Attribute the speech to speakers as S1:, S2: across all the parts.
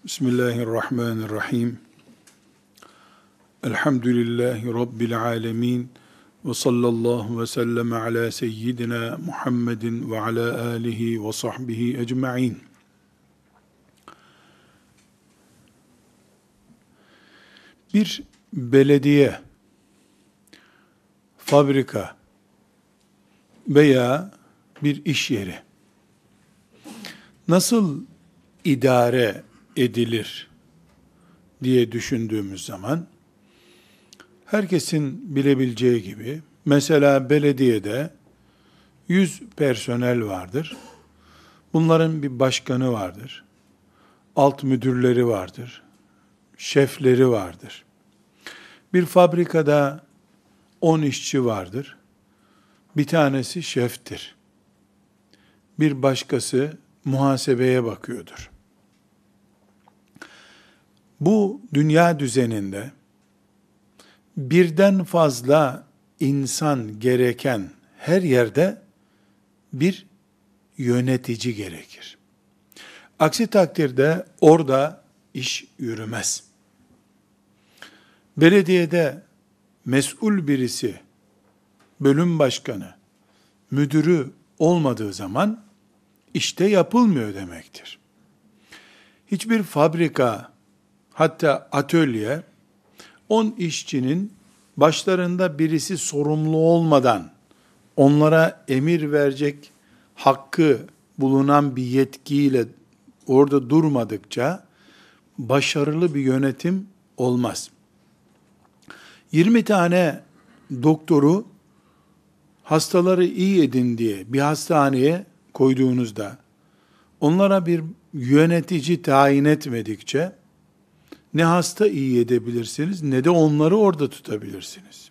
S1: Bismillahirrahmanirrahim. Elhamdülillahi Rabbil alemin. Ve sallallahu ve sellem ala seyyidina Muhammedin ve ala alihi ve sahbihi ecma'in. Bir belediye, fabrika veya bir iş yeri nasıl idare edilir diye düşündüğümüz zaman herkesin bilebileceği gibi mesela belediyede 100 personel vardır. Bunların bir başkanı vardır. Alt müdürleri vardır. Şefleri vardır. Bir fabrikada 10 işçi vardır. Bir tanesi şeftir. Bir başkası muhasebeye bakıyordur. Bu dünya düzeninde birden fazla insan gereken her yerde bir yönetici gerekir. Aksi takdirde orada iş yürümez. Belediyede mesul birisi, bölüm başkanı, müdürü olmadığı zaman işte yapılmıyor demektir. Hiçbir fabrika, hatta atölye, 10 işçinin başlarında birisi sorumlu olmadan onlara emir verecek hakkı bulunan bir yetkiyle orada durmadıkça başarılı bir yönetim olmaz. 20 tane doktoru hastaları iyi edin diye bir hastaneye koyduğunuzda onlara bir yönetici tayin etmedikçe ne hasta iyi edebilirsiniz ne de onları orada tutabilirsiniz.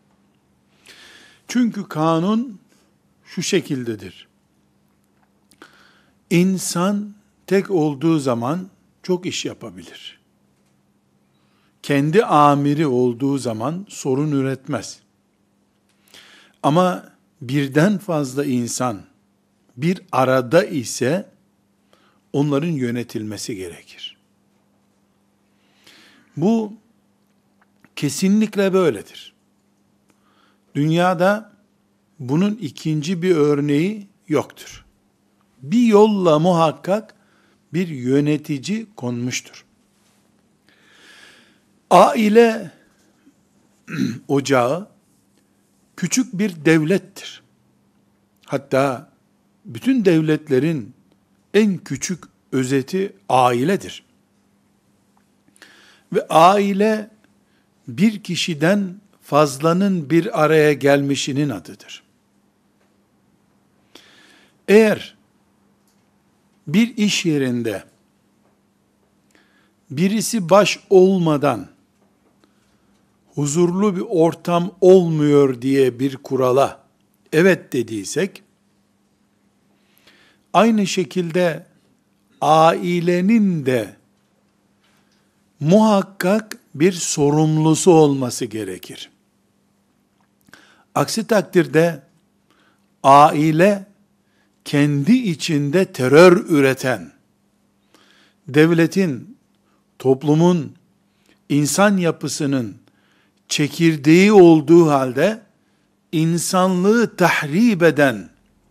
S1: Çünkü kanun şu şekildedir. İnsan tek olduğu zaman çok iş yapabilir. Kendi amiri olduğu zaman sorun üretmez. Ama birden fazla insan bir arada ise onların yönetilmesi gerekir. Bu kesinlikle böyledir. Dünyada bunun ikinci bir örneği yoktur. Bir yolla muhakkak bir yönetici konmuştur. Aile ocağı küçük bir devlettir. Hatta bütün devletlerin en küçük özeti ailedir. Ve aile bir kişiden fazlanın bir araya gelmişinin adıdır. Eğer bir iş yerinde birisi baş olmadan huzurlu bir ortam olmuyor diye bir kurala evet dediysek, aynı şekilde ailenin de muhakkak bir sorumlusu olması gerekir. Aksi takdirde aile kendi içinde terör üreten, devletin, toplumun, insan yapısının çekirdeği olduğu halde insanlığı tahrip eden,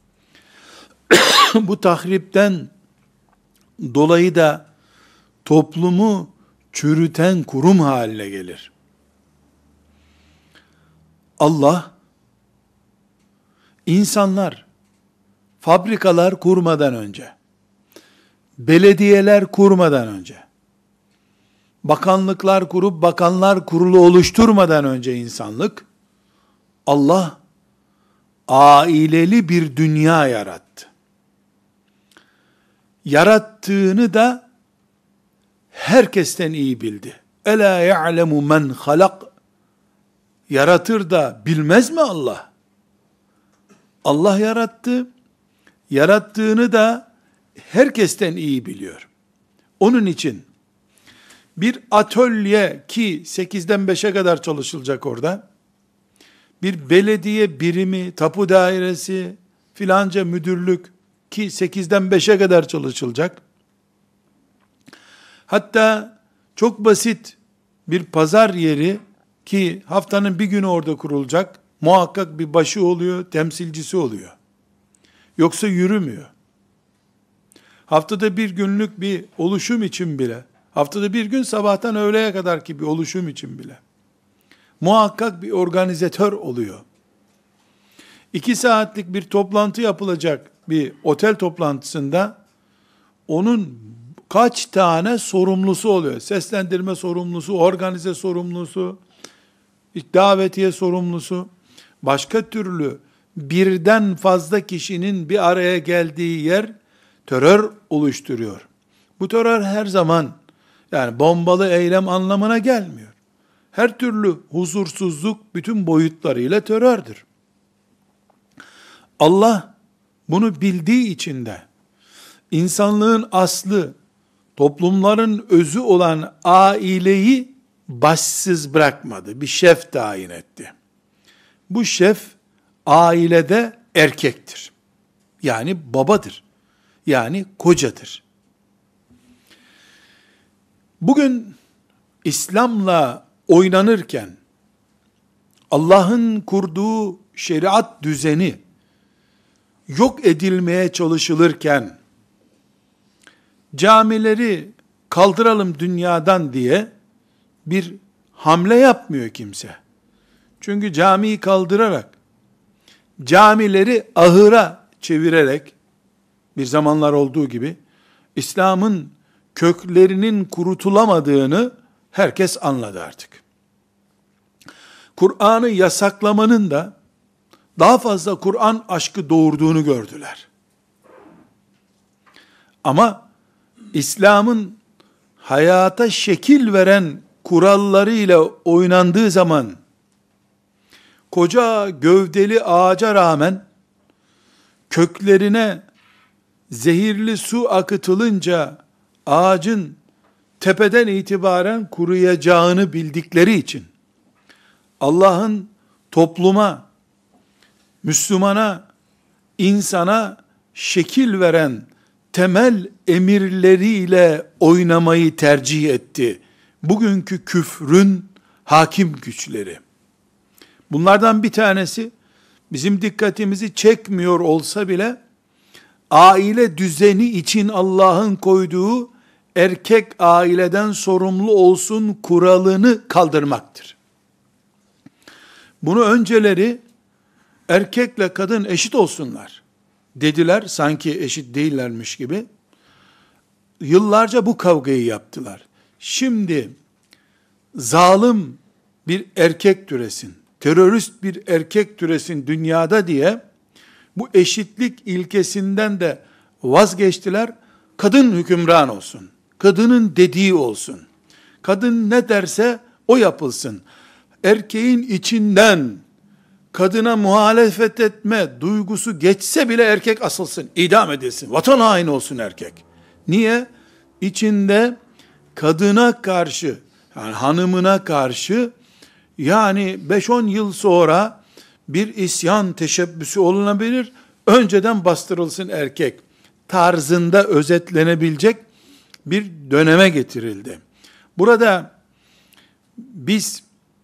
S1: bu tahripten dolayı da toplumu çürüten kurum haline gelir. Allah, insanlar fabrikalar kurmadan önce, belediyeler kurmadan önce, bakanlıklar kurup bakanlar kurulu oluşturmadan önce insanlık, Allah aileli bir dünya yarattı. Yarattığını da herkesten iyi bildi. Ela ya'lemu men halak. Yaratır da bilmez mi Allah? Allah yarattı. Yarattığını da herkesten iyi biliyor. Onun için bir atölye ki 8'den 5'e kadar çalışılacak orada, bir belediye birimi, tapu dairesi, filanca müdürlük ki 8'den 5'e kadar çalışılacak. Hatta çok basit bir pazar yeri, ki haftanın bir günü orada kurulacak, muhakkak bir başı oluyor, temsilcisi oluyor. Yoksa yürümüyor. Haftada bir günlük bir oluşum için bile, haftada bir gün sabahtan öğleye kadar ki bir oluşum için bile, muhakkak bir organizatör oluyor. 2 saatlik bir toplantı yapılacak bir otel toplantısında, onun kaç tane sorumlusu oluyor? Seslendirme sorumlusu, organize sorumlusu, davetiye sorumlusu. Başka türlü birden fazla kişinin bir araya geldiği yer terör oluşturuyor. Bu terör her zaman, yani bombalı eylem anlamına gelmiyor. Her türlü huzursuzluk bütün boyutlarıyla terördür. Allah bunu bildiği için de insanlığın aslı, toplumların özü olan aileyi başsız bırakmadı. Bir şef tayin etti. Bu şef ailede erkektir. Yani babadır. Yani kocadır. Bugün İslam'la oynanırken, Allah'ın kurduğu şeriat düzeni yok edilmeye çalışılırken, camileri kaldıralım dünyadan diye bir hamle yapmıyor kimse. Çünkü camiyi kaldırarak, camileri ahıra çevirerek, bir zamanlar olduğu gibi, İslam'ın köklerinin kurutulamadığını herkes anladı artık. Kur'an'ı yasaklamanın da daha fazla Kur'an aşkı doğurduğunu gördüler. Ama İslam'ın hayata şekil veren kurallarıyla oynandığı zaman, koca gövdeli ağaca rağmen köklerine zehirli su akıtılınca ağacın tepeden itibaren kuruyacağını bildikleri için, Allah'ın topluma, Müslümana, insana şekil veren temel emirleriyle oynamayı tercih etti bugünkü küfrün hakim güçleri. Bunlardan bir tanesi, bizim dikkatimizi çekmiyor olsa bile, aile düzeni için Allah'ın koyduğu erkek aileden sorumlu olsun kuralını kaldırmaktır. Bunu önceleri erkekle kadın eşit olsunlar dediler, sanki eşit değillermiş gibi. Yıllarca bu kavgayı yaptılar. Şimdi zalim bir erkek türesin, terörist bir erkek türesin dünyada diye bu eşitlik ilkesinden de vazgeçtiler. Kadın hükümran olsun. Kadının dediği olsun. Kadın ne derse o yapılsın. Erkeğin içinden kadına muhalefet etme duygusu geçse bile erkek asılsın, idam edilsin. Vatan haini olsun erkek. Niye? İçinde kadına karşı, yani hanımına karşı, yani 5-10 yıl sonra bir isyan teşebbüsü olunabilir, önceden bastırılsın erkek tarzında özetlenebilecek bir döneme getirildi. Burada biz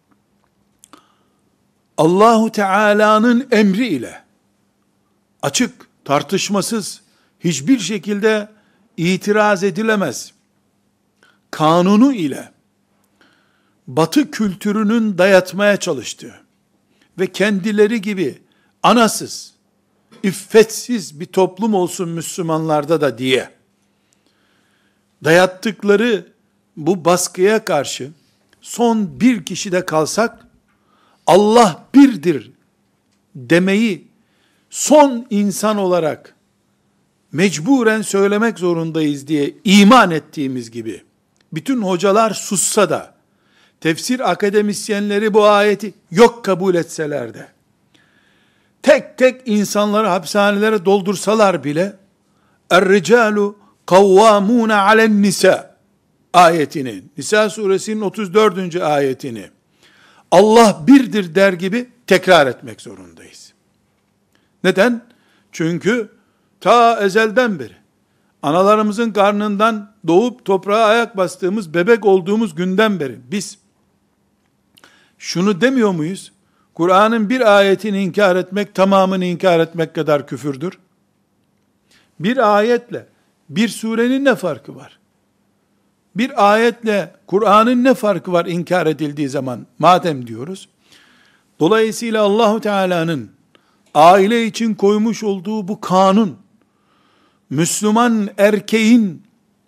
S1: Allahu Teala'nın emri ile, açık, tartışmasız, hiçbir şekilde itiraz edilemez kanunu ile Batı kültürünün dayatmaya çalıştığı ve kendileri gibi anasız, iffetsiz bir toplum olsun Müslümanlarda da diye dayattıkları bu baskıya karşı son bir kişi de kalsak, Allah birdir demeyi son insan olarak mecburen söylemek zorundayız diye iman ettiğimiz gibi, bütün hocalar sussa da, tefsir akademisyenleri bu ayeti yok kabul etseler de, tek tek insanları hapishanelere doldursalar bile, Er-ricalu kavvamune alen nisa ayetini, Nisa suresinin 34. ayetini, Allah birdir der gibi tekrar etmek zorundayız. Neden? Çünkü ta ezelden beri analarımızın karnından doğup toprağa ayak bastığımız, bebek olduğumuz günden beri biz şunu demiyor muyuz? Kur'an'ın bir ayetini inkar etmek, tamamını inkar etmek kadar küfürdür. Bir ayetle bir surenin ne farkı var? Bir ayetle Kur'an'ın ne farkı var inkar edildiği zaman madem diyoruz. Dolayısıyla Allahu Teala'nın aile için koymuş olduğu bu kanun, Müslüman erkeğin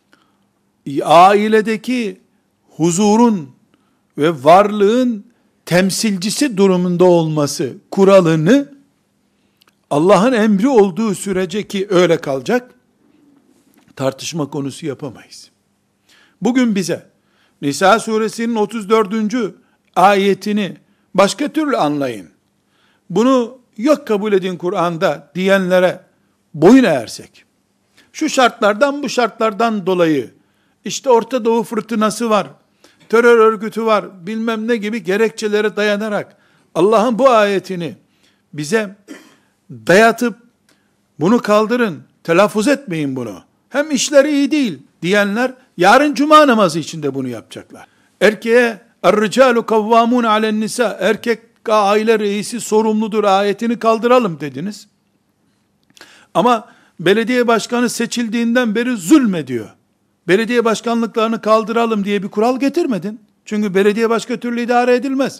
S1: ailedeki huzurun ve varlığın temsilcisi durumunda olması kuralını Allah'ın emri olduğu sürece ki öyle kalacak, tartışma konusu yapamayız. Bugün bize Nisa suresinin 34. ayetini başka türlü anlayın, bunu yok kabul edin Kur'an'da diyenlere boyun eğersek, şu şartlardan bu şartlardan dolayı, işte Orta Doğu fırtınası var, terör örgütü var, bilmem ne gibi gerekçelere dayanarak Allah'ın bu ayetini bize dayatıp bunu kaldırın, telaffuz etmeyin bunu, hem işleri iyi değil diyenler yarın cuma namazı içinde bunu yapacaklar. Erkeğe er-ricalu kavvamun alen nisa, erkek aile reisi sorumludur ayetini kaldıralım dediniz. Ama belediye başkanı seçildiğinden beri zulmediyor. Belediye başkanlıklarını kaldıralım diye bir kural getirmedin. Çünkü belediye başka türlü idare edilmez.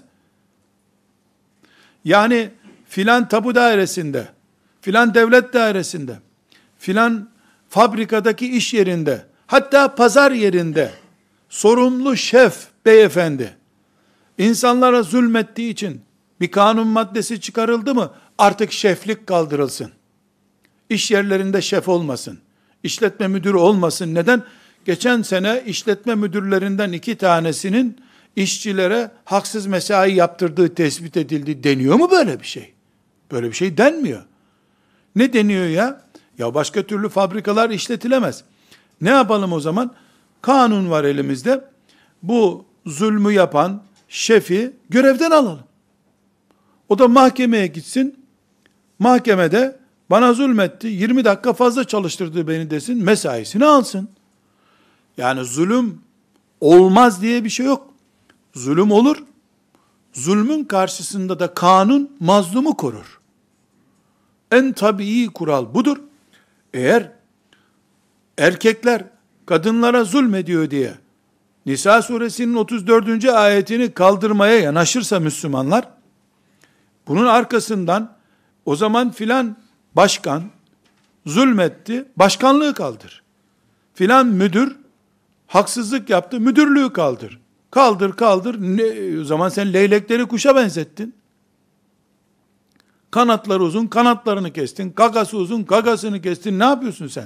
S1: Yani filan tapu dairesinde, filan devlet dairesinde, filan fabrikadaki iş yerinde, hatta pazar yerinde sorumlu şef beyefendi insanlara zulmettiği için bir kanun maddesi çıkarıldı mı? Artık şeflik kaldırılsın. İş yerlerinde şef olmasın. İşletme müdürü olmasın. Neden? Geçen sene işletme müdürlerinden 2 tanesinin işçilere haksız mesai yaptırdığı tespit edildi. Deniyor mu böyle bir şey? Böyle bir şey denmiyor. Ne deniyor ya? Ya başka türlü fabrikalar işletilemez. Ne yapalım o zaman? Kanun var elimizde. Bu zulmü yapan şefi görevden alalım. O da mahkemeye gitsin. Mahkemede bana zulmetti, 20 dakika fazla çalıştırdı beni desin, mesaisini alsın. Yani zulüm olmaz diye bir şey yok. Zulüm olur. Zulmün karşısında da kanun mazlumu korur. En tabii kural budur. Eğer erkekler kadınlara zulmediyor diye Nisa suresinin 34. ayetini kaldırmaya yanaşırsa Müslümanlar, bunun arkasından o zaman filan başkan zulmetti, başkanlığı kaldır. Filan müdür haksızlık yaptı, müdürlüğü kaldır. Kaldır. O zaman sen leylekleri kuşa benzettin. Kanatları uzun, kanatlarını kestin. Gagası uzun, gagasını kestin. Ne yapıyorsun sen?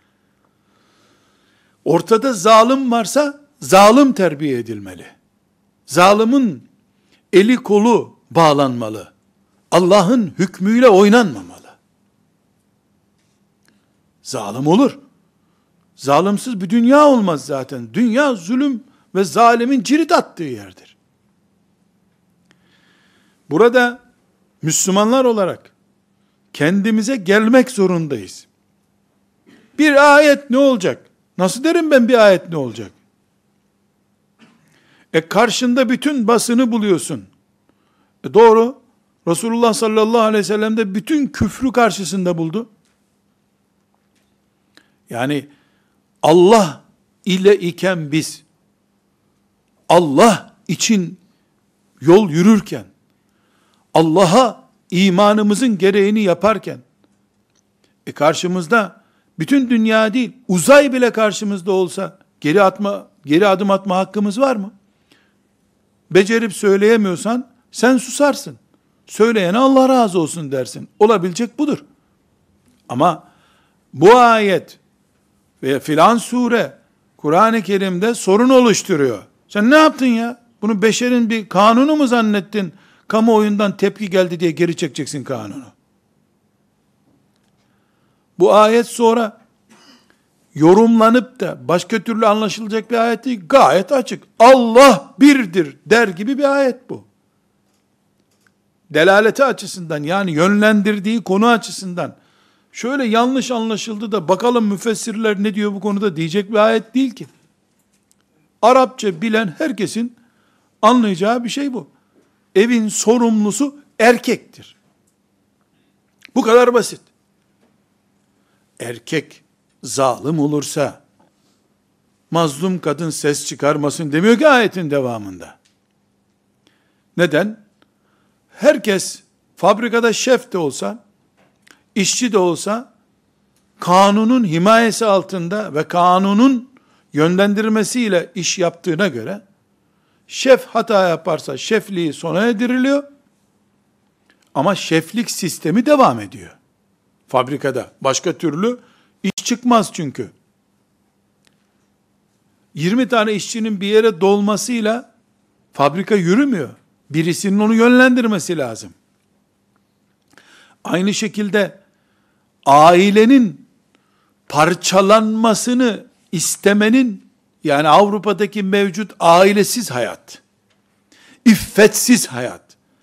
S1: Ortada zalim varsa zalim terbiye edilmeli. Zalimin eli kolu bağlanmalı. Allah'ın hükmüyle oynanmamalı. Zalim olur. Zalimsiz bir dünya olmaz zaten. Dünya zulüm ve zalimin cirit attığı yerdir. Burada Müslümanlar olarak kendimize gelmek zorundayız. Bir ayet ne olacak? Nasıl derim ben bir ayet ne olacak? Karşında bütün basını buluyorsun. Doğru. Resulullah sallallahu aleyhi ve sellem de bütün küfrü karşısında buldu. Yani Allah ile iken biz, Allah için yol yürürken, Allah'a imanımızın gereğini yaparken, karşımızda bütün dünya değil, uzay bile karşımızda olsa, geri adım atma hakkımız var mı? Becerip söyleyemiyorsan, sen susarsın. Söyleyene Allah razı olsun dersin. Olabilecek budur. Ama bu ayet ve filan sure Kur'an-ı Kerim'de sorun oluşturuyor. Sen ne yaptın ya? Bunu beşerin bir kanunu mu zannettin? Kamuoyundan tepki geldi diye geri çekeceksin kanunu. Bu ayet sonra yorumlanıp da başka türlü anlaşılacak bir ayet değil. Gayet açık. Allah birdir der gibi bir ayet bu. Delaleti açısından, yani yönlendirdiği konu açısından şöyle yanlış anlaşıldı da bakalım müfessirler ne diyor bu konuda diyecek bir ayet değil ki. Arapça bilen herkesin anlayacağı bir şey bu. Evin sorumlusu erkektir. Bu kadar basit. Erkek zalim olursa mazlum kadın ses çıkarmasın demiyor ki ayetin devamında. Neden? Herkes fabrikada şef de olsa, işçi de olsa kanunun himayesi altında ve kanunun yönlendirmesiyle iş yaptığına göre şef hata yaparsa şefliği sona erdiriliyor ama şeflik sistemi devam ediyor. Fabrikada başka türlü iş çıkmaz çünkü. 20 tane işçinin bir yere dolmasıyla fabrika yürümüyor. Birisinin onu yönlendirmesi lazım. Aynı şekilde ailenin parçalanmasını istemenin, yani Avrupa'daki mevcut ailesiz hayat, iffetsiz hayat,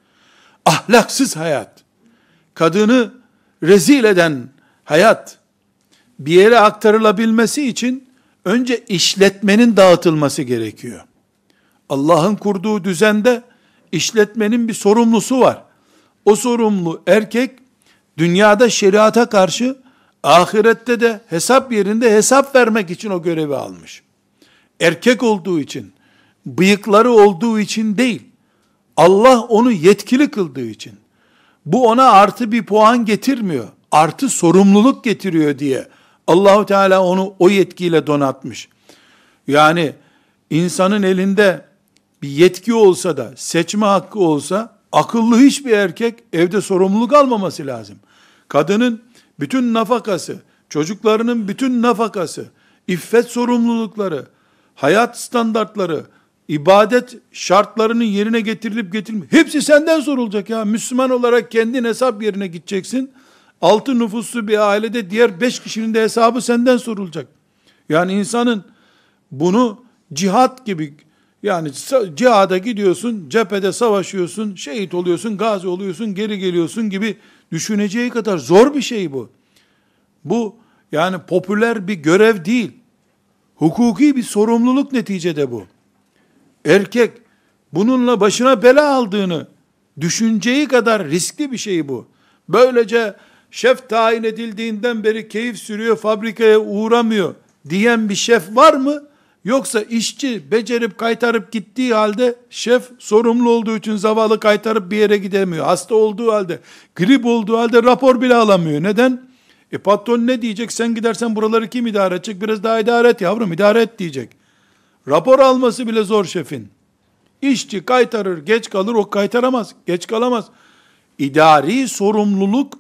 S1: ahlaksız hayat, kadını rezil eden hayat bir yere aktarılabilmesi için önce işletmenin dağıtılması gerekiyor. Allah'ın kurduğu düzende işletmenin bir sorumlusu var. O sorumlu erkek dünyada şeriata karşı, ahirette de hesap yerinde hesap vermek için o görevi almış. Erkek olduğu için, bıyıkları olduğu için değil, Allah onu yetkili kıldığı için, bu ona artı bir puan getirmiyor, artı sorumluluk getiriyor diye Allahu Teala onu o yetkiyle donatmış. Yani insanın elinde bir yetki olsa da, seçme hakkı olsa, akıllı hiçbir erkek evde sorumluluk almaması lazım. Kadının bütün nafakası, çocuklarının bütün nafakası, iffet sorumlulukları, hayat standartları, ibadet şartlarının yerine getirilip getirilmeyip, hepsi senden sorulacak ya. Müslüman olarak kendin hesap yerine gideceksin. 6 nüfuslu bir ailede diğer 5 kişinin de hesabı senden sorulacak. Yani insanın bunu cihat gibi, yani cihada gidiyorsun, cephede savaşıyorsun, şehit oluyorsun, gazi oluyorsun, geri geliyorsun gibi düşüneceği kadar zor bir şey bu. Bu yani popüler bir görev değil. Hukuki bir sorumluluk neticede bu. Erkek bununla başına bela aldığını düşüneceği kadar riskli bir şey bu. Böylece şef tayin edildiğinden beri keyif sürüyor, fabrikaya uğramıyor diyen bir şef var mı? Yoksa işçi becerip kaytarıp gittiği halde şef sorumlu olduğu için zavallı kaytarıp bir yere gidemiyor. Hasta olduğu halde, grip olduğu halde rapor bile alamıyor. Neden? Patron ne diyecek? Sen gidersen buraları kim idare edecek? Biraz daha idare et yavrum, idare et diyecek. Rapor alması bile zor şefin. İşçi kaytarır, geç kalır, o kaytaramaz, geç kalamaz. İdari sorumluluk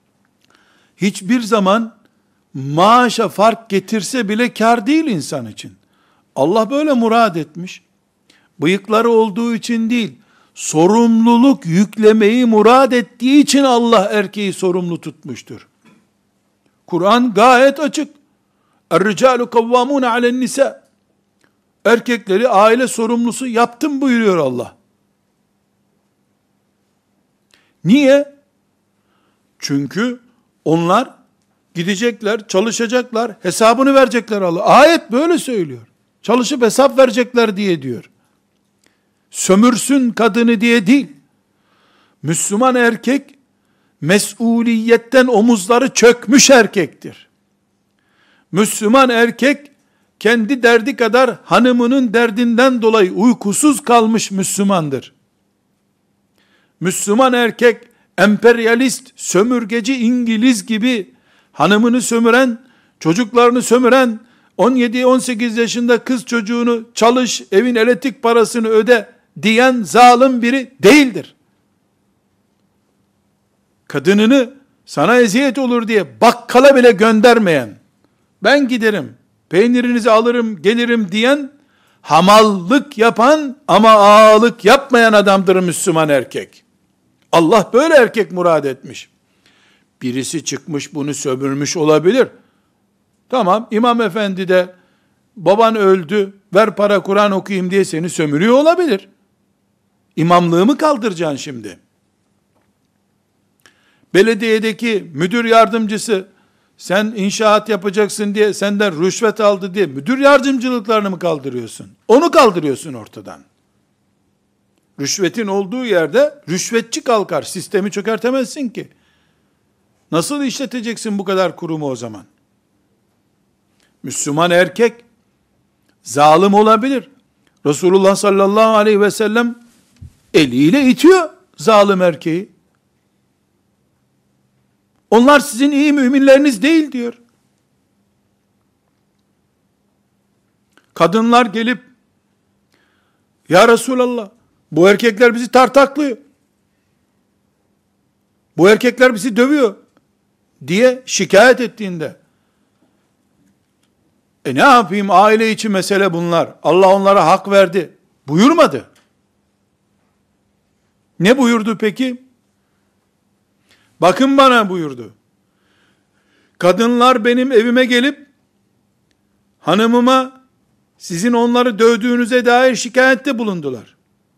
S1: hiçbir zaman maaşa fark getirse bile kar değil insan için. Allah böyle murad etmiş. Bıyıkları olduğu için değil, sorumluluk yüklemeyi murad ettiği için Allah erkeği sorumlu tutmuştur. Kur'an gayet açık. Er-ricalu kavvamun alen nisa. Erkekleri aile sorumlusu yaptım buyuruyor Allah. Niye? Çünkü onlar gidecekler, çalışacaklar, hesabını verecekler Allah. Ayet böyle söylüyor. Çalışıp hesap verecekler diye diyor. Sömürsün kadını diye değil. Müslüman erkek, mesuliyetten omuzları çökmüş erkektir. Müslüman erkek, kendi derdi kadar hanımının derdinden dolayı uykusuz kalmış Müslümandır. Müslüman erkek, emperyalist, sömürgeci İngiliz gibi hanımını sömüren, çocuklarını sömüren, 17-18 yaşında kız çocuğunu çalış, evin elektrik parasını öde diyen zalim biri değildir. Kadınını sana eziyet olur diye bakkala bile göndermeyen, ben giderim, peynirinizi alırım, gelirim diyen, hamallık yapan ama ağalık yapmayan adamdır Müslüman erkek. Allah böyle erkek murad etmiş. Birisi çıkmış bunu sömürmüş olabilir. Tamam, imam efendi de baban öldü, ver para Kur'an okuyayım diye seni sömürüyor olabilir. İmamlığı mı kaldıracaksın şimdi? Belediyedeki müdür yardımcısı Sen inşaat yapacaksın diye senden rüşvet aldı diye müdür yardımcılıklarını mı kaldırıyorsun? Onu kaldırıyorsun ortadan. Rüşvetin olduğu yerde rüşvetçi kalkar. Sistemi çökertemezsin ki. Nasıl işleteceksin bu kadar kurumu o zaman? Müslüman erkek zalim olabilir. Resulullah sallallahu aleyhi ve sellem eliyle itiyor zalim erkeği. Onlar sizin iyi müminleriniz değil diyor. Kadınlar gelip, ya Resulallah, bu erkekler bizi tartaklıyor, bu erkekler bizi dövüyor diye şikayet ettiğinde, ne yapayım, aile içi mesele bunlar, Allah onlara hak verdi buyurmadı. Ne buyurdu peki? Bakın bana buyurdu. Kadınlar benim evime gelip hanımıma sizin onları dövdüğünüze dair şikayette bulundular.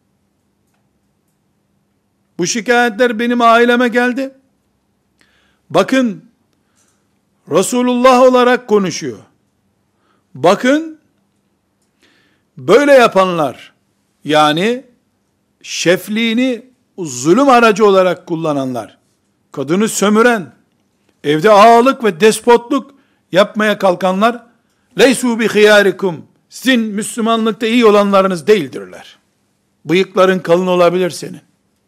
S1: Bu şikayetler benim aileme geldi. Bakın Resulullah olarak konuşuyor. Bakın böyle yapanlar, yani şefliğini zulüm aracı olarak kullananlar, kadını sömüren, evde ağalık ve despotluk yapmaya kalkanlar, leysu bi hiyarikum, sizin Müslümanlıkta iyi olanlarınız değildirler. Bıyıkların kalın olabilir senin.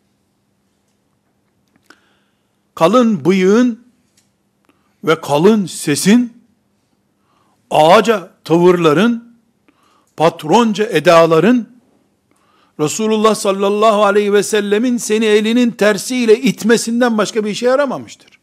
S1: Kalın bıyığın ve kalın sesin, ağaca tavırların, patronca edaların, Resulullah sallallahu aleyhi ve sellemin seni elinin tersiyle itmesinden başka bir işe yaramamıştır.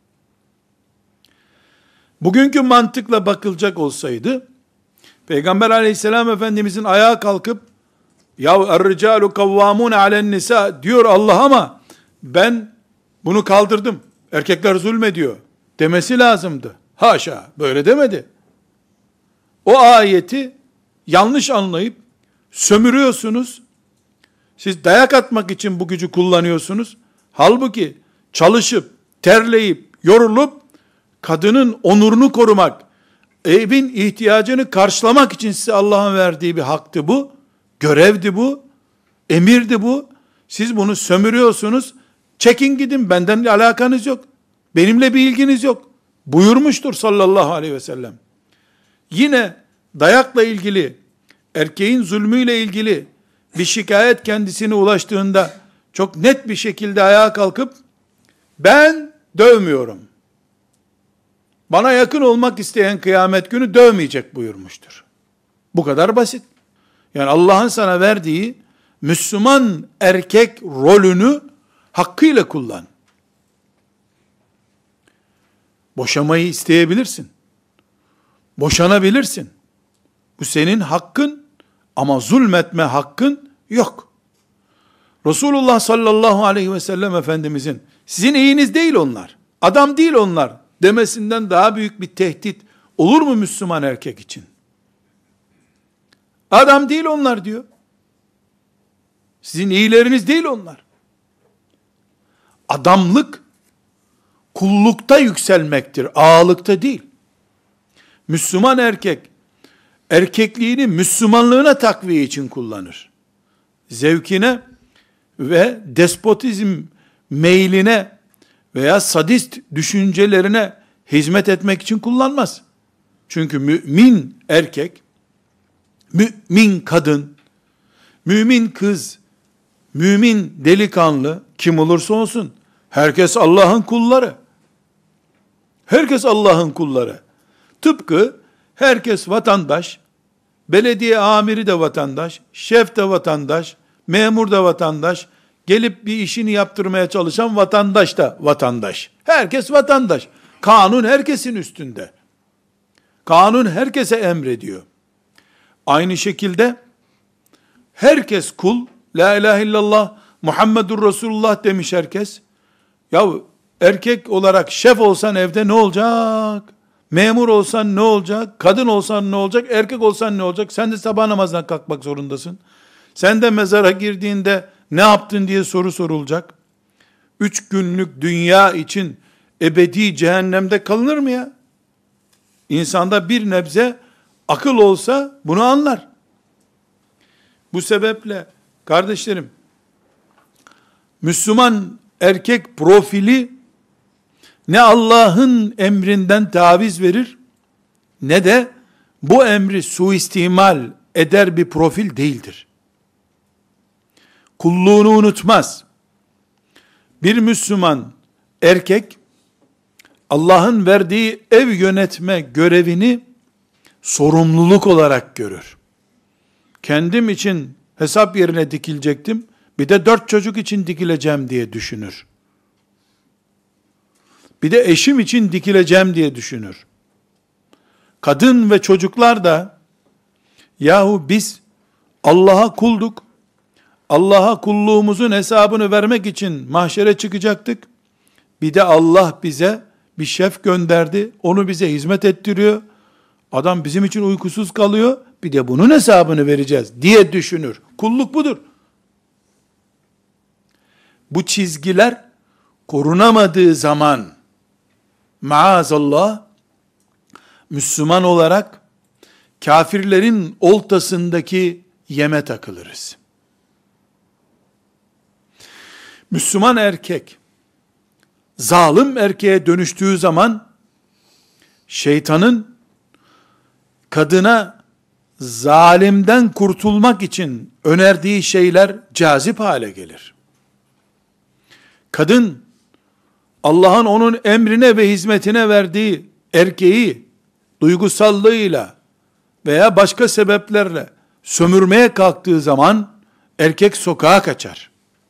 S1: Bugünkü mantıkla bakılacak olsaydı, Peygamber aleyhisselam Efendimizin ayağa kalkıp, ya er-ricalu kavvamun alen nisa diyor Allah, ama ben bunu kaldırdım, erkekler zulmediyor demesi lazımdı. Haşa, böyle demedi. O ayeti yanlış anlayıp sömürüyorsunuz. Siz dayak atmak için bu gücü kullanıyorsunuz. Halbuki çalışıp, terleyip, yorulup, kadının onurunu korumak, evin ihtiyacını karşılamak için size Allah'ın verdiği bir haktı bu. Görevdi bu. Emirdi bu. Siz bunu sömürüyorsunuz. Çekin gidin, benden alakanız yok. Benimle bir ilginiz yok buyurmuştur sallallahu aleyhi ve sellem. Yine dayakla ilgili, erkeğin zulmüyle ilgili bir şikayet kendisine ulaştığında çok net bir şekilde ayağa kalkıp, ben dövmüyorum, bana yakın olmak isteyen kıyamet günü dövmeyecek buyurmuştur. Bu kadar basit. Yani Allah'ın sana verdiği Müslüman erkek rolünü hakkıyla kullan. Boşamayı isteyebilirsin. Boşanabilirsin. Bu senin hakkın, ama zulmetme hakkın yok. Resulullah sallallahu aleyhi ve sellem Efendimizin sizin iyiniz değil onlar, adam değil onlar demesinden daha büyük bir tehdit olur mu Müslüman erkek için? Adam değil onlar diyor. Sizin iyileriniz değil onlar. Adamlık kullukta yükselmektir, ağalıkta değil. Müslüman erkek erkekliğini Müslümanlığına takviye için kullanır. Zevkine ve despotizm meyline veya sadist düşüncelerine hizmet etmek için kullanmaz. Çünkü mümin erkek, mümin kadın, mümin kız, mümin delikanlı, kim olursa olsun, herkes Allah'ın kulları. Herkes Allah'ın kulları. Tıpkı herkes vatandaş, belediye amiri de vatandaş, şef de vatandaş, memur da vatandaş, gelip bir işini yaptırmaya çalışan vatandaş da vatandaş. Herkes vatandaş. Kanun herkesin üstünde. Kanun herkese emrediyor. Aynı şekilde herkes kul, la ilahe illallah, Muhammedur Resulullah demiş herkes. Ya erkek olarak şef olsan evde ne olacak? Memur olsan ne olacak? Kadın olsan ne olacak? Erkek olsan ne olacak? Sen de sabah namazına kalkmak zorundasın. Sen de mezara girdiğinde ne yaptın diye soru sorulacak. 3 günlük dünya için ebedi cehennemde kalınır mı ya? İnsanda bir nebze akıl olsa bunu anlar. Bu sebeple kardeşlerim, Müslüman erkek profili ne Allah'ın emrinden taviz verir, ne de bu emri suistimal eder bir profil değildir. Kulluğunu unutmaz. Bir Müslüman erkek, Allah'ın verdiği ev yönetme görevini sorumluluk olarak görür. Kendim için hesap yerine dikilecektim, bir de 4 çocuk için dikileceğim diye düşünür. Bir de eşim için dikileceğim diye düşünür. Kadın ve çocuklar da, yahu biz Allah'a kulduk, Allah'a kulluğumuzun hesabını vermek için mahşere çıkacaktık, bir de Allah bize bir şef gönderdi, onu bize hizmet ettiriyor, adam bizim için uykusuz kalıyor, bir de bunun hesabını vereceğiz diye düşünür. Kulluk budur. Bu çizgiler korunamadığı zaman, maazallah, Müslüman olarak kafirlerin oltasındaki yeme takılırız. Müslüman erkek, zalim erkeğe dönüştüğü zaman, şeytanın kadına zalimden kurtulmak için önerdiği şeyler cazip hale gelir. Kadın, Allah'ın onun emrine ve hizmetine verdiği erkeği duygusallığıyla veya başka sebeplerle sömürmeye kalktığı zaman erkek sokağa kaçar.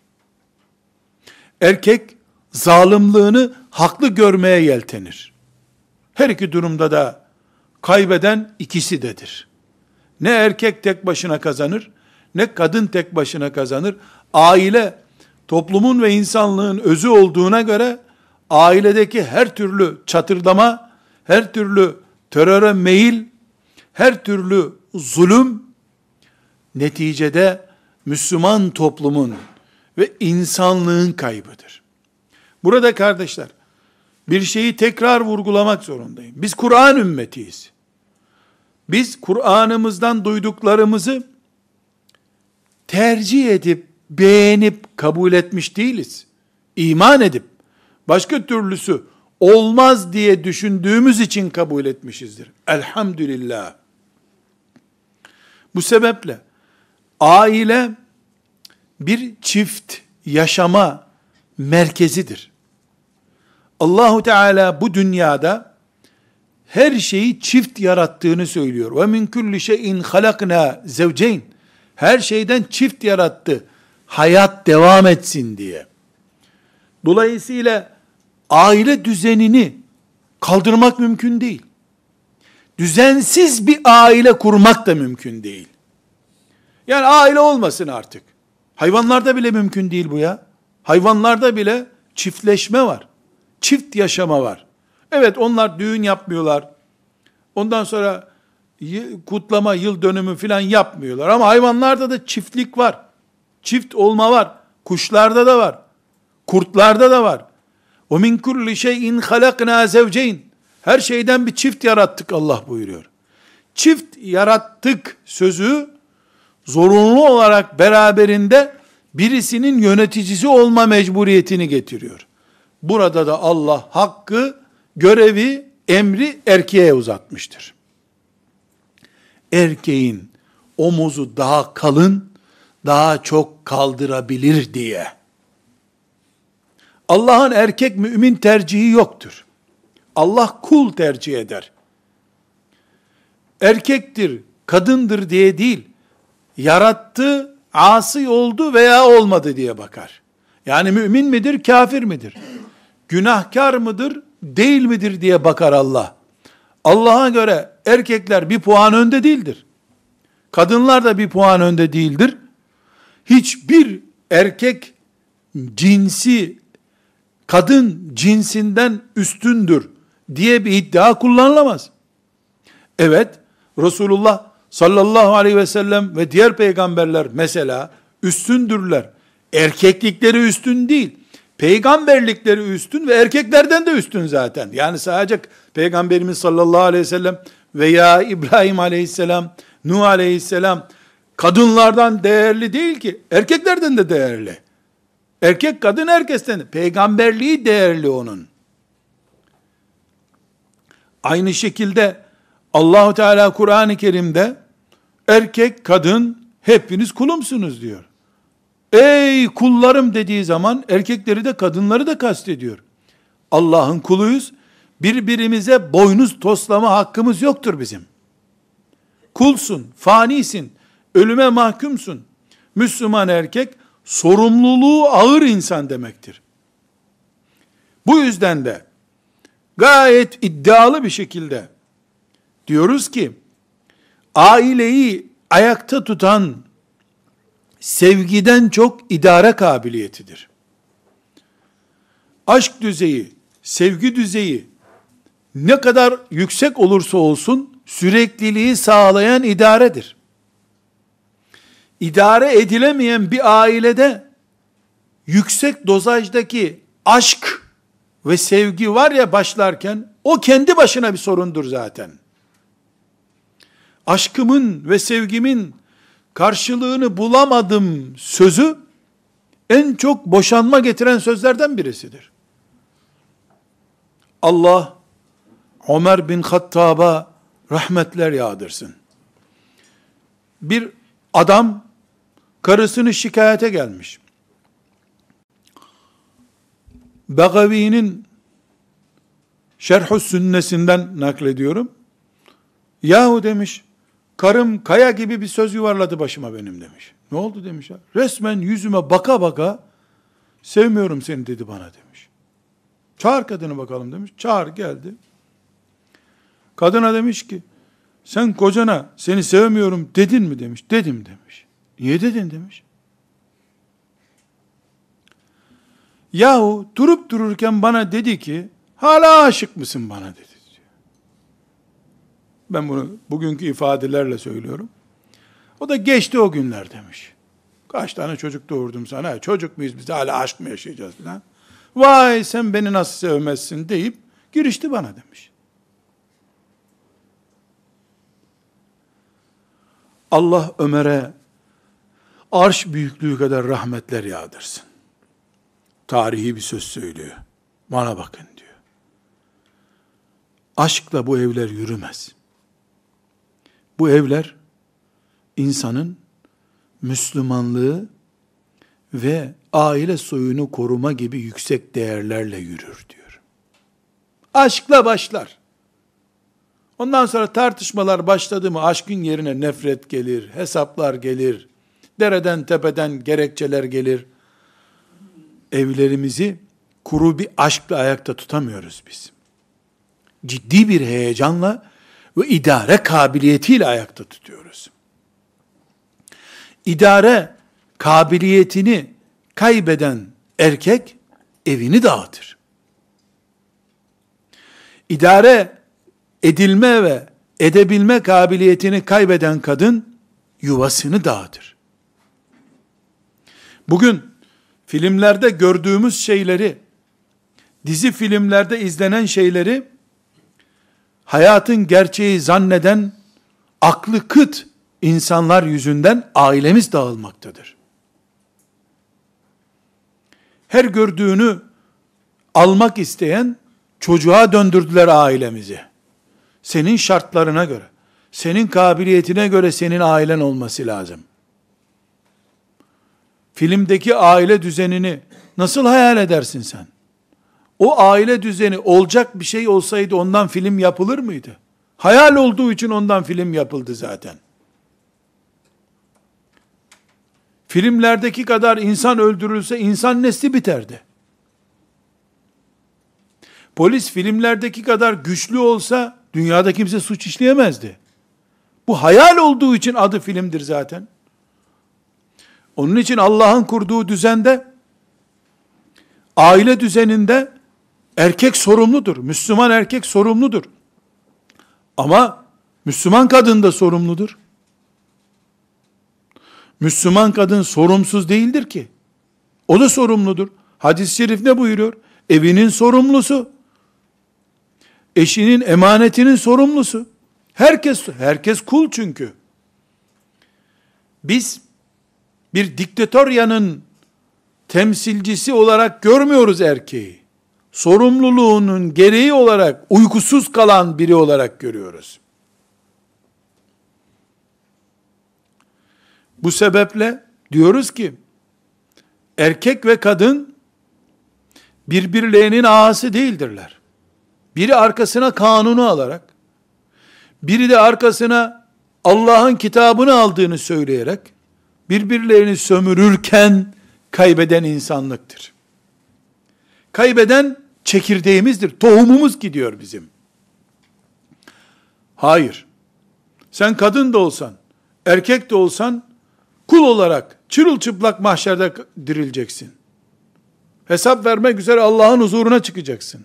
S1: Erkek zalimliğini haklı görmeye yeltenir. Her iki durumda da kaybeden ikisi dedir. Ne erkek tek başına kazanır, ne kadın tek başına kazanır. Aile, toplumun ve insanlığın özü olduğuna göre, ailedeki her türlü çatırdama, her türlü teröre meyil, her türlü zulüm, neticede Müslüman toplumun ve insanlığın kaybıdır. Burada kardeşler, bir şeyi tekrar vurgulamak zorundayım. Biz Kur'an ümmetiyiz. Biz Kur'an'ımızdan duyduklarımızı tercih edip, beğenip, kabul etmiş değiliz. İman edip, başka türlüsü olmaz diye düşündüğümüz için kabul etmişizdir. Elhamdülillah. Bu sebeple, aile, bir çift yaşama merkezidir. Allahu Teala bu dünyada her şeyi çift yarattığını söylüyor. Ve min kulli şeyin halakna zevceyn. Her şeyden çift yarattı. Hayat devam etsin diye. Dolayısıyla aile düzenini kaldırmak mümkün değil. Düzensiz bir aile kurmak da mümkün değil. Yani aile olmasın artık. Hayvanlarda bile mümkün değil bu ya. Hayvanlarda bile çiftleşme var. Çift yaşama var. Evet, onlar düğün yapmıyorlar. Ondan sonra kutlama, yıl dönümü filan yapmıyorlar. Ama hayvanlarda da çiftlik var. Çift olma var. Kuşlarda da var. Kurtlarda da var. O min kulli şeyin halakna zevceyn. Her şeyden bir çift yarattık Allah buyuruyor. Çift yarattık sözü zorunlu olarak beraberinde birisinin yöneticisi olma mecburiyetini getiriyor. Burada da Allah hakkı, görevi, emri erkeğe uzatmıştır. Erkeğin omuzu daha kalın, daha çok kaldırabilir diye. Allah'ın erkek mümin tercihi yoktur. Allah kul tercih eder. Erkektir, kadındır diye değil, yarattı, asi oldu veya olmadı diye bakar. Yani mümin midir, kafir midir? Günahkar mıdır, değil midir diye bakar Allah. Allah'a göre erkekler bir puan önde değildir. Kadınlar da bir puan önde değildir. Hiçbir erkek cinsi kadın cinsinden üstündür diye bir iddia kullanılamaz. Evet, Resulullah sallallahu aleyhi ve sellem ve diğer peygamberler mesela üstündürler. Erkeklikleri üstün değil. Peygamberlikleri üstün ve erkeklerden de üstün zaten. Yani sadece Peygamberimiz sallallahu aleyhi ve sellem veya İbrahim aleyhisselam, Nuh aleyhisselam kadınlardan değerli değil ki. Erkeklerden de değerli. Erkek kadın herkesten. Peygamberliği değerli onun. Aynı şekilde Allahu Teala Kur'an-ı Kerim'de erkek kadın hepiniz kulumsunuz diyor. Ey kullarım dediği zaman erkekleri de kadınları da kastediyor. Allah'ın kuluyuz. Birbirimize boynuz toslama hakkımız yoktur bizim. Kulsun, fanisin, ölüme mahkumsun. Müslüman erkek sorumluluğu ağır insan demektir. Bu yüzden de gayet iddialı bir şekilde diyoruz ki aileyi ayakta tutan sevgiden çok idare kabiliyetidir. Aşk düzeyi, sevgi düzeyi ne kadar yüksek olursa olsun sürekliliği sağlayan idaredir. İdare edilemeyen bir ailede yüksek dozajdaki aşk ve sevgi var ya başlarken, o kendi başına bir sorundur zaten. Aşkımın ve sevgimin karşılığını bulamadım sözü en çok boşanma getiren sözlerden birisidir. Allah Ömer bin Hattab'a rahmetler yağdırsın. Bir adam karısını şikayete gelmiş. Begavi'nin Şerh-ü Sünnesinden naklediyorum. Yahu demiş, karım kaya gibi bir söz yuvarladı başıma benim demiş. Ne oldu demiş ya. Resmen yüzüme baka baka sevmiyorum seni dedi bana demiş. Çağır kadını bakalım demiş. Çağır geldi. Kadına demiş ki sen kocana seni sevmiyorum dedin mi demiş. Dedim demiş. Niye dedin demiş. Yahu durup dururken bana dedi ki hala aşık mısın bana dedi. Ben bunu bugünkü ifadelerle söylüyorum. O da geçti o günler demiş. Kaç tane çocuk doğurdum sana. Çocuk muyuz biz hala aşk mı yaşayacağız falan. Vay sen beni nasıl sevmezsin deyip girişti bana demiş. Allah Ömer'e arş büyüklüğü kadar rahmetler yağdırsın. Tarihi bir söz söylüyor. Bana bakın diyor. Aşkla bu evler yürümez. Bu evler insanın Müslümanlığı ve aile soyunu koruma gibi yüksek değerlerle yürür diyor. Aşkla başlar. Ondan sonra tartışmalar başladı mı aşkın yerine nefret gelir, hesaplar gelir, dereden tepeden gerekçeler gelir. Evlerimizi kuru bir aşkla ayakta tutamıyoruz biz. Ciddi bir heyecanla ve idare kabiliyetiyle ayakta tutuyoruz. İdare kabiliyetini kaybeden erkek evini dağıtır. İdare edilme ve edebilme kabiliyetini kaybeden kadın yuvasını dağıtır. Bugün filmlerde gördüğümüz şeyleri, dizi filmlerde izlenen şeyleri hayatın gerçeği zanneden aklı kıt insanlar yüzünden ailemiz dağılmaktadır. Her gördüğünü almak isteyen çocuğa döndürdüler ailemizi. Senin şartlarına göre, senin kabiliyetine göre senin ailen olması lazım. Filmdeki aile düzenini nasıl hayal edersin sen? O aile düzeni olacak bir şey olsaydı ondan film yapılır mıydı? Hayal olduğu için ondan film yapıldı zaten. Filmlerdeki kadar insan öldürülse insan nesli biterdi. Polis filmlerdeki kadar güçlü olsa dünyada kimse suç işleyemezdi. Bu hayal olduğu için adı filmdir zaten. Onun için Allah'ın kurduğu düzende, aile düzeninde erkek sorumludur. Müslüman erkek sorumludur. Ama Müslüman kadın da sorumludur. Müslüman kadın sorumsuz değildir ki. O da sorumludur. Hadis-i şerif ne buyuruyor? Evinin sorumlusu. Eşinin emanetinin sorumlusu. Herkes kul çünkü. Biz bir diktatöryanın temsilcisi olarak görmüyoruz erkeği. Sorumluluğunun gereği olarak uykusuz kalan biri olarak görüyoruz. Bu sebeple diyoruz ki erkek ve kadın birbirlerinin ağası değildirler. Biri arkasına kanunu alarak, biri de arkasına Allah'ın kitabını aldığını söyleyerek birbirlerini sömürürken kaybeden insanlıktır. Kaybeden çekirdeğimizdir. Tohumumuz gidiyor bizim. Hayır. Sen kadın da olsan, erkek de olsan kul olarak çırılçıplak mahşerde dirileceksin. Hesap vermek üzere Allah'ın huzuruna çıkacaksın.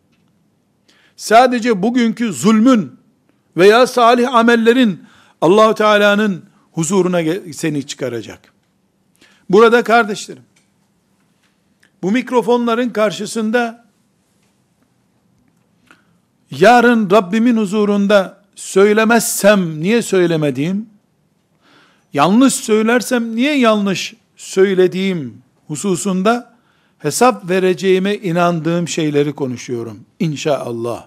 S1: Sadece bugünkü zulmün veya salih amellerin Allah-u Teala'nın huzuruna seni çıkaracak. Burada kardeşlerim, bu mikrofonların karşısında yarın Rabbimin huzurunda söylemezsem niye söylemediğim, yanlış söylersem niye yanlış söylediğim hususunda hesap vereceğime inandığım şeyleri konuşuyorum İnşallah.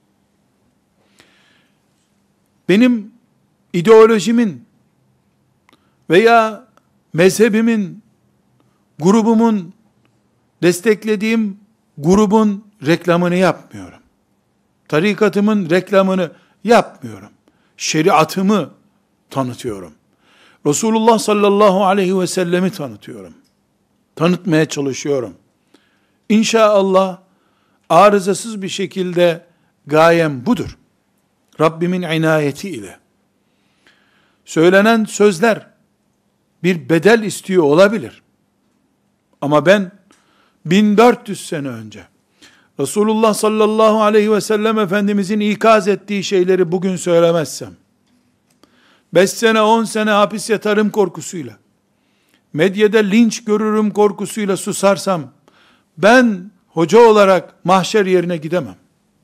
S1: Benim ideolojimin veya mezhebimin, grubumun, desteklediğim grubun reklamını yapmıyorum. Tarikatımın reklamını yapmıyorum. Şeriatımı tanıtıyorum. Resulullah sallallahu aleyhi ve sellemi tanıtıyorum. Tanıtmaya çalışıyorum. İnşallah arızasız bir şekilde gayem budur. Rabbimin inayeti ile. Söylenen sözler bir bedel istiyor olabilir. Ama ben 1400 sene önce Resulullah sallallahu aleyhi ve sellem Efendimizin ikaz ettiği şeyleri bugün söylemezsem, 5 sene 10 sene hapis yatarım korkusuyla, medyada linç görürüm korkusuyla susarsam, ben hoca olarak mahşer yerine gidemem.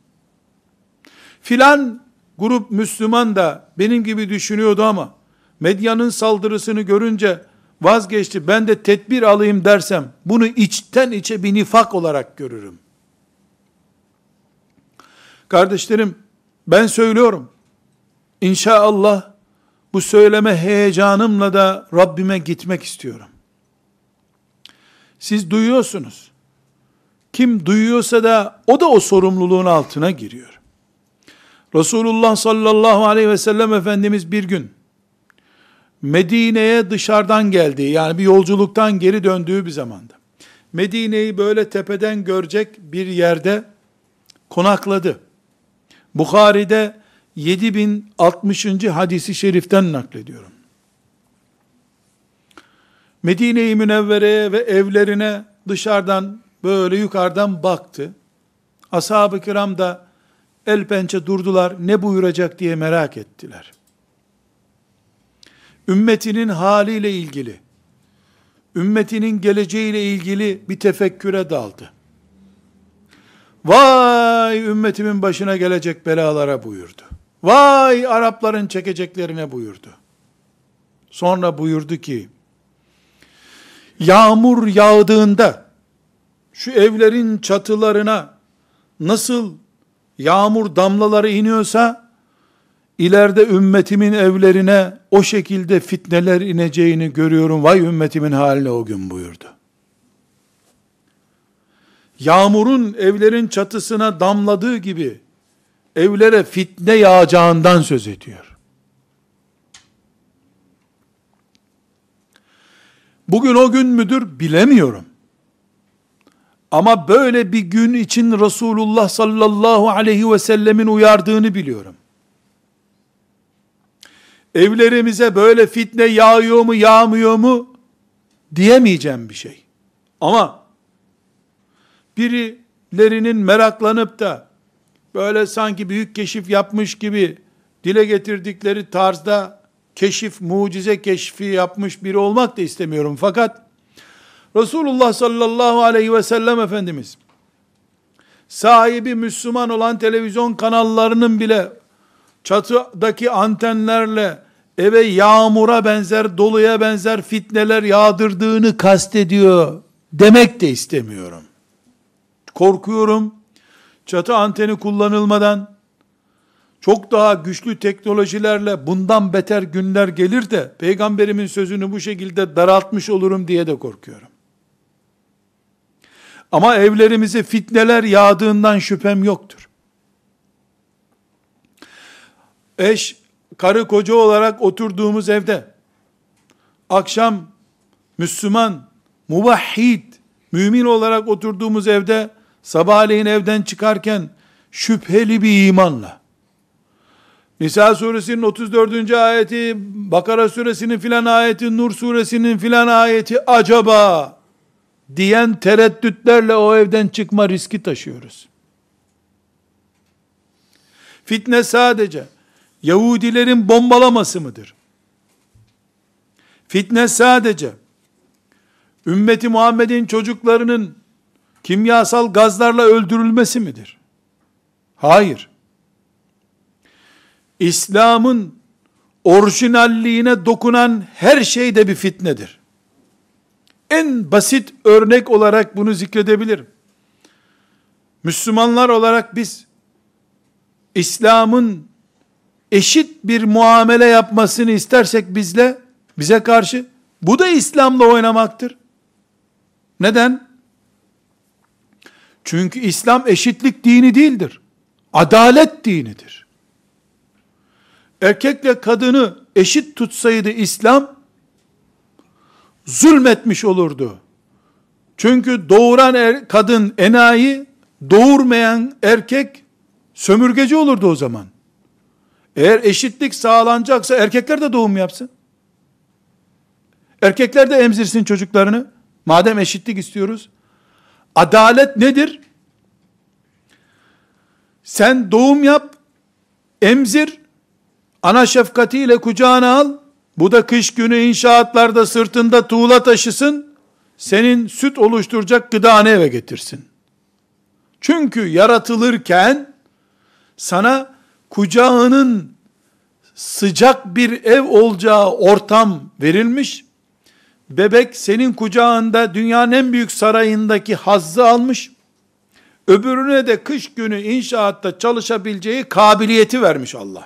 S1: Filan grup Müslüman da benim gibi düşünüyordu ama medyanın saldırısını görünce vazgeçti, ben de tedbir alayım dersem, bunu içten içe bir nifak olarak görürüm. Kardeşlerim, ben söylüyorum, İnşallah bu söyleme heyecanımla da Rabbime gitmek istiyorum. Siz duyuyorsunuz. Kim duyuyorsa da o da o sorumluluğun altına giriyor. Resulullah sallallahu aleyhi ve sellem Efendimiz bir gün Medine'ye dışarıdan geldiği, yani bir yolculuktan geri döndüğü bir zamanda Medine'yi böyle tepeden görecek bir yerde konakladı. Bukhari'de 7060. hadisi şeriften naklediyorum. Medine-i Münevvere'ye ve evlerine dışarıdan böyle yukarıdan baktı. Ashab-ı kiram da el pençe durdular, ne buyuracak diye merak ettiler. Ümmetinin haliyle ilgili, ümmetinin geleceğiyle ilgili bir tefekküre daldı. Vay ümmetimin başına gelecek belalara buyurdu. Vay Arapların çekeceklerine buyurdu. Sonra buyurdu ki, yağmur yağdığında şu evlerin çatılarına nasıl yağmur damlaları iniyorsa, ileride ümmetimin evlerine o şekilde fitneler ineceğini görüyorum. Vay ümmetimin haline o gün buyurdu. Yağmurun evlerin çatısına damladığı gibi evlere fitne yağacağından söz ediyor. Bugün o gün müdür bilemiyorum. Ama böyle bir gün için Resulullah sallallahu aleyhi ve sellemin uyardığını biliyorum. Evlerimize böyle fitne yağıyor mu yağmıyor mu diyemeyeceğim bir şey. Ama birilerinin meraklanıp da böyle sanki büyük keşif yapmış gibi dile getirdikleri tarzda keşif, mucize keşfi yapmış biri olmak da istemiyorum. Fakat Resulullah sallallahu aleyhi ve sellem Efendimiz, sahibi Müslüman olan televizyon kanallarının bile çatıdaki antenlerle eve yağmura benzer, doluya benzer fitneler yağdırdığını kastediyor demek de istemiyorum. Korkuyorum, çatı anteni kullanılmadan çok daha güçlü teknolojilerle bundan beter günler gelir de peygamberimin sözünü bu şekilde daraltmış olurum diye de korkuyorum. Ama evlerimize fitneler yağdığından şüphem yoktur. Eş, karı koca olarak oturduğumuz evde, akşam Müslüman, muvahhid, mümin olarak oturduğumuz evde, sabahleyin evden çıkarken şüpheli bir imanla, Nisa suresinin 34. ayeti, Bakara suresinin filan ayeti, Nur suresinin filan ayeti acaba diyen tereddütlerle o evden çıkma riski taşıyoruz. Fitne sadece Yahudilerin bombalaması mıdır? Fitne sadece ümmeti Muhammed'in çocuklarının kimyasal gazlarla öldürülmesi midir? Hayır. İslam'ın orijinalliğine dokunan her şey de bir fitnedir. En basit örnek olarak bunu zikredebilirim. Müslümanlar olarak biz İslam'ın eşit bir muamele yapmasını istersek bize karşı, bu da İslam'la oynamaktır. Neden? Çünkü İslam eşitlik dini değildir. Adalet dinidir. Erkekle kadını eşit tutsaydı İslam, zulmetmiş olurdu. Çünkü doğuran kadın enayi, doğurmayan erkek sömürgeci olurdu o zaman. Eğer eşitlik sağlanacaksa erkekler de doğum yapsın. Erkekler de emzirsin çocuklarını. Madem eşitlik istiyoruz. Adalet nedir? Sen doğum yap, emzir, ana şefkatiyle kucağına al, bu da kış günü inşaatlarda sırtında tuğla taşısın, senin süt oluşturacak gıdanı eve getirsin. Çünkü yaratılırken sana kucağının sıcak bir ev olacağı ortam verilmiş, bebek senin kucağında dünyanın en büyük sarayındaki hazzı almış, öbürüne de kış günü inşaatta çalışabileceği kabiliyeti vermiş Allah.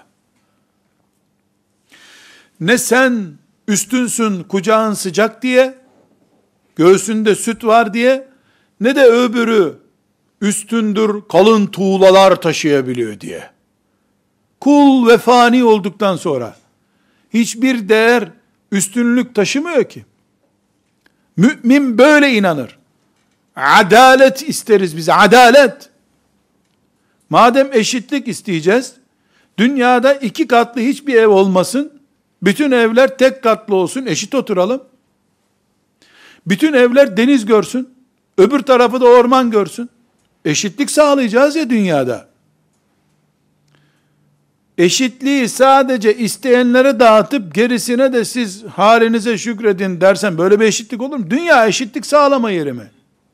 S1: Ne sen üstünsün kucağın sıcak diye, göğsünde süt var diye, ne de öbürü üstündür kalın tuğlalar taşıyabiliyor diye. Kul ve fani olduktan sonra hiçbir değer üstünlük taşımıyor ki. Mümin böyle inanır. Adalet isteriz biz, adalet. Madem eşitlik isteyeceğiz, dünyada 2 katlı hiçbir ev olmasın, bütün evler tek katlı olsun, eşit oturalım. Bütün evler deniz görsün, öbür tarafı da orman görsün. Eşitlik sağlayacağız ya dünyada. Eşitliği sadece isteyenlere dağıtıp gerisine de siz halinize şükredin dersen böyle bir eşitlik olur mu? Dünya eşitlik sağlama yeri mi?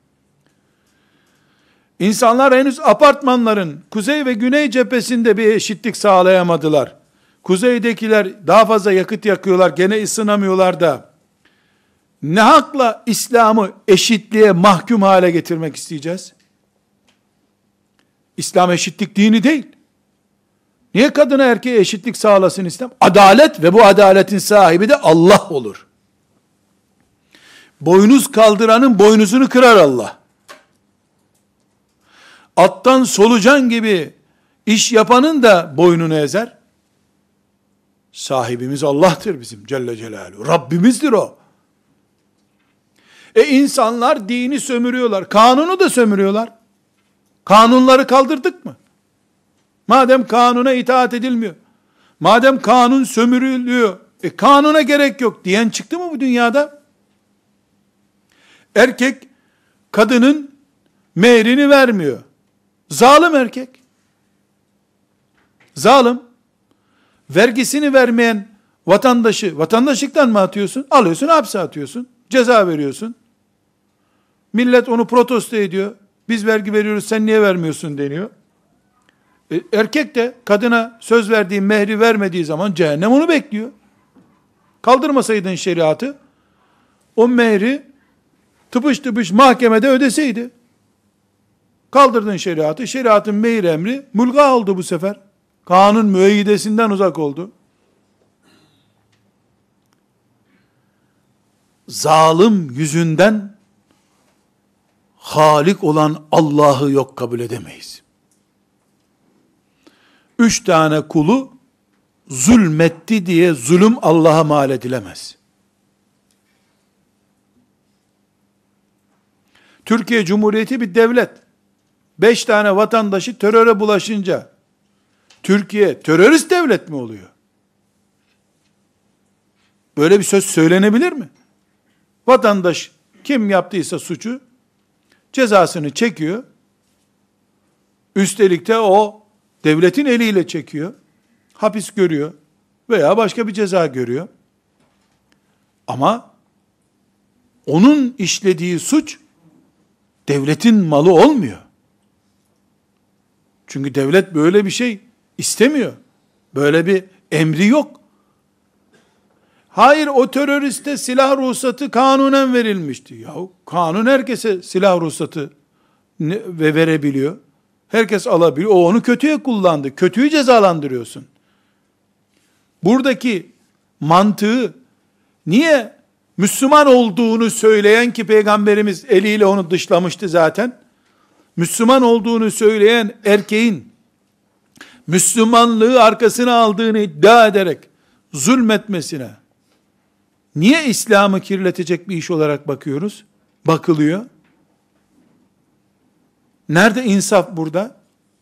S1: İnsanlar henüz apartmanların kuzey ve güney cephesinde bir eşitlik sağlayamadılar. Kuzeydekiler daha fazla yakıt yakıyorlar, gene ısınamıyorlar da ne hakla İslam'ı eşitliğe mahkum hale getirmek isteyeceğiz? İslam eşitlik dini değil. Niye kadına erkeğe eşitlik sağlasın İslam? Adalet ve bu adaletin sahibi de Allah olur. Boynuz kaldıranın boynuzunu kırar Allah. Attan solucan gibi iş yapanın da boynunu ezer. Sahibimiz Allah'tır bizim Celle Celaluhu. Rabbimizdir o. İnsanlar dini sömürüyorlar. Kanunu da sömürüyorlar. Kanunları kaldırdık mı? Madem kanuna itaat edilmiyor, madem kanun sömürülüyor, kanuna gerek yok diyen çıktı mı bu dünyada? Erkek, kadının mehrini vermiyor. Zalim erkek. Zalim. Vergisini vermeyen vatandaşı, vatandaşlıktan mı atıyorsun? Alıyorsun, hapse atıyorsun. Ceza veriyorsun. Millet onu protesto ediyor. Biz vergi veriyoruz, sen niye vermiyorsun deniyor. Erkek de kadına söz verdiği mehri vermediği zaman cehennem onu bekliyor. Kaldırmasaydın şeriatı, o mehri tıpış tıpış mahkemede ödeseydi. Kaldırdın şeriatı, şeriatın mehir emri mulga oldu bu sefer. Kanun müeyyidesinden uzak oldu. Zalim yüzünden Halik olan Allah'ı yok kabul edemeyiz. 3 tane kulu zulmetti diye zulüm Allah'a mal edilemez. Türkiye Cumhuriyeti bir devlet. 5 tane vatandaşı teröre bulaşınca Türkiye terörist devlet mi oluyor? Böyle bir söz söylenebilir mi? Vatandaş kim yaptıysa suçu cezasını çekiyor. Üstelik de o devletin eliyle çekiyor. Hapis görüyor veya başka bir ceza görüyor. Ama onun işlediği suç devletin malı olmuyor. Çünkü devlet böyle bir şey istemiyor. Böyle bir emri yok. Hayır, o teröriste silah ruhsatı kanunen verilmişti. Yahu kanun herkese silah ruhsatı ve verebiliyor. Herkes alabiliyor. O onu kötüye kullandı. Kötüyü cezalandırıyorsun. Buradaki mantığı niye Müslüman olduğunu söyleyen, ki Peygamberimiz eliyle onu dışlamıştı zaten, Müslüman olduğunu söyleyen erkeğin Müslümanlığı arkasına aldığını iddia ederek zulmetmesine niye İslam'ı kirletecek bir iş olarak bakıyoruz? Bakılıyor. Nerede insaf burada?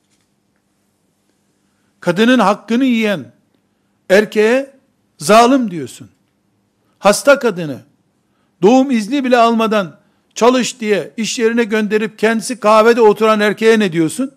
S1: Kadının hakkını yiyen erkeğe zalim diyorsun. Hasta kadını doğum izni bile almadan çalış diye iş yerine gönderip kendisi kahvede oturan erkeğe ne diyorsun?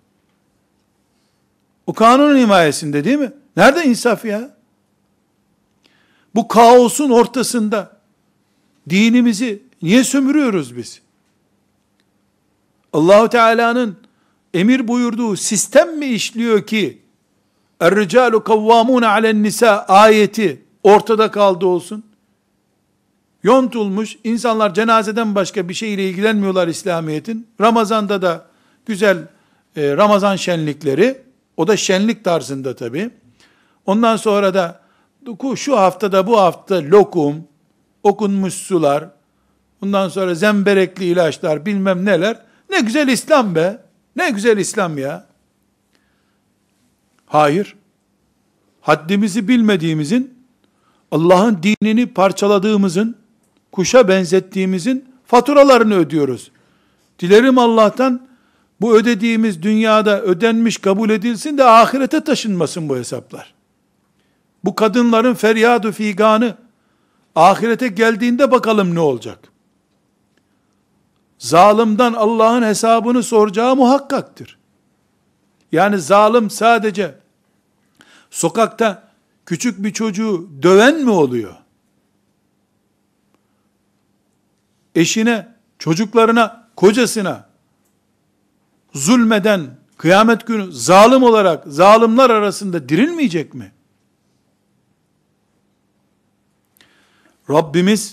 S1: O kanunun himayesinde değil mi? Nerede insaf ya? Bu kaosun ortasında dinimizi niye sömürüyoruz biz? Allahu Teala'nın emir buyurduğu sistem mi işliyor ki Er-ricalu kavvamune alen-nisa ayeti ortada kaldı olsun? Yontulmuş, insanlar cenazeden başka bir şeyle ilgilenmiyorlar İslamiyet'in. Ramazan'da da güzel Ramazan şenlikleri, o da şenlik tarzında tabi. Ondan sonra da şu haftada bu hafta lokum, okunmuş sular, ondan sonra zemberekli ilaçlar, bilmem neler. Ne güzel İslam be, ne güzel İslam ya. Hayır, haddimizi bilmediğimizin, Allah'ın dinini parçaladığımızın, kuşa benzettiğimizin faturalarını ödüyoruz. Dilerim Allah'tan bu ödediğimiz dünyada ödenmiş kabul edilsin de ahirete taşınmasın bu hesaplar. Bu kadınların feryadı figanı ahirete geldiğinde bakalım ne olacak? Zalimden Allah'ın hesabını soracağı muhakkaktır. Yani zalim sadece sokakta küçük bir çocuğu döven mi oluyor? Eşine, çocuklarına, kocasına zulmeden kıyamet günü zalim olarak zalimler arasında dirilmeyecek mi? Rabbimiz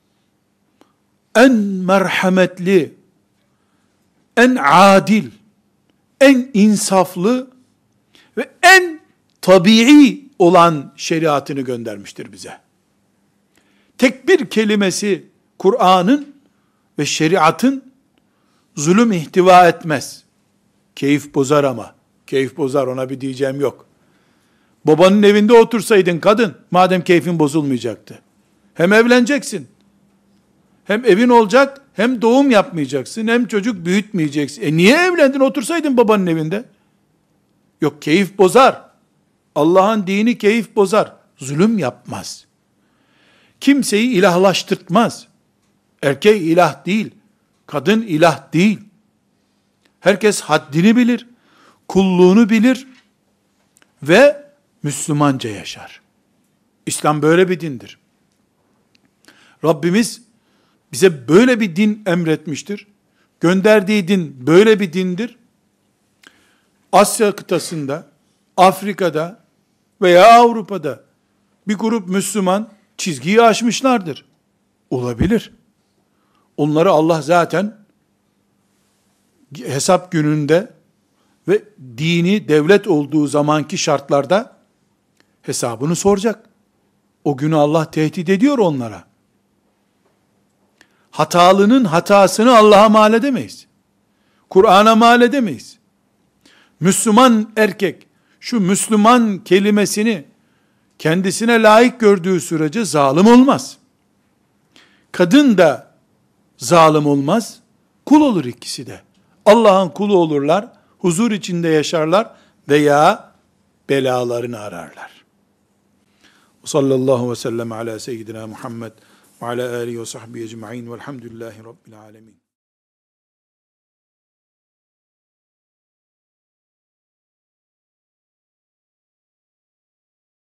S1: en merhametli, en adil, en insaflı ve en tabii olan şeriatını göndermiştir bize. Tek bir kelimesi Kur'an'ın ve şeriatın zulüm ihtiva etmez. Keyif bozar ama. Keyif bozar, ona bir diyeceğim yok. Babanın evinde otursaydın kadın, madem keyfin bozulmayacaktı. Hem evleneceksin, hem evin olacak, hem doğum yapmayacaksın, hem çocuk büyütmeyeceksin. Niye evlendin, otursaydın babanın evinde? Yok, keyif bozar. Allah'ın dini keyif bozar. Zulüm yapmaz. Kimseyi ilahlaştırtmaz. Erkek ilah değil, kadın ilah değil. Herkes haddini bilir, kulluğunu bilir ve Müslümanca yaşar. İslam böyle bir dindir. Rabbimiz bize böyle bir din emretmiştir. Gönderdiği din böyle bir dindir. Asya kıtasında, Afrika'da veya Avrupa'da bir grup Müslüman çizgiyi aşmışlardır. Olabilir. Onları Allah zaten hesap gününde ve dini devlet olduğu zamanki şartlarda hesabını soracak. O günü Allah tehdit ediyor onlara. Hatalının hatasını Allah'a mal edemeyiz. Kur'an'a mal edemeyiz. Müslüman erkek şu Müslüman kelimesini kendisine layık gördüğü sürece zalim olmaz. Kadın da zalim olmaz. Kul olur ikisi de. Allah'ın kulu olurlar, huzur içinde yaşarlar veya belalarını ararlar. Sallallahu aleyhi ve sellem ala seyyidina Muhammed ve ala alihi ve sahbihi ecma'in velhamdülillahi rabbil alemin.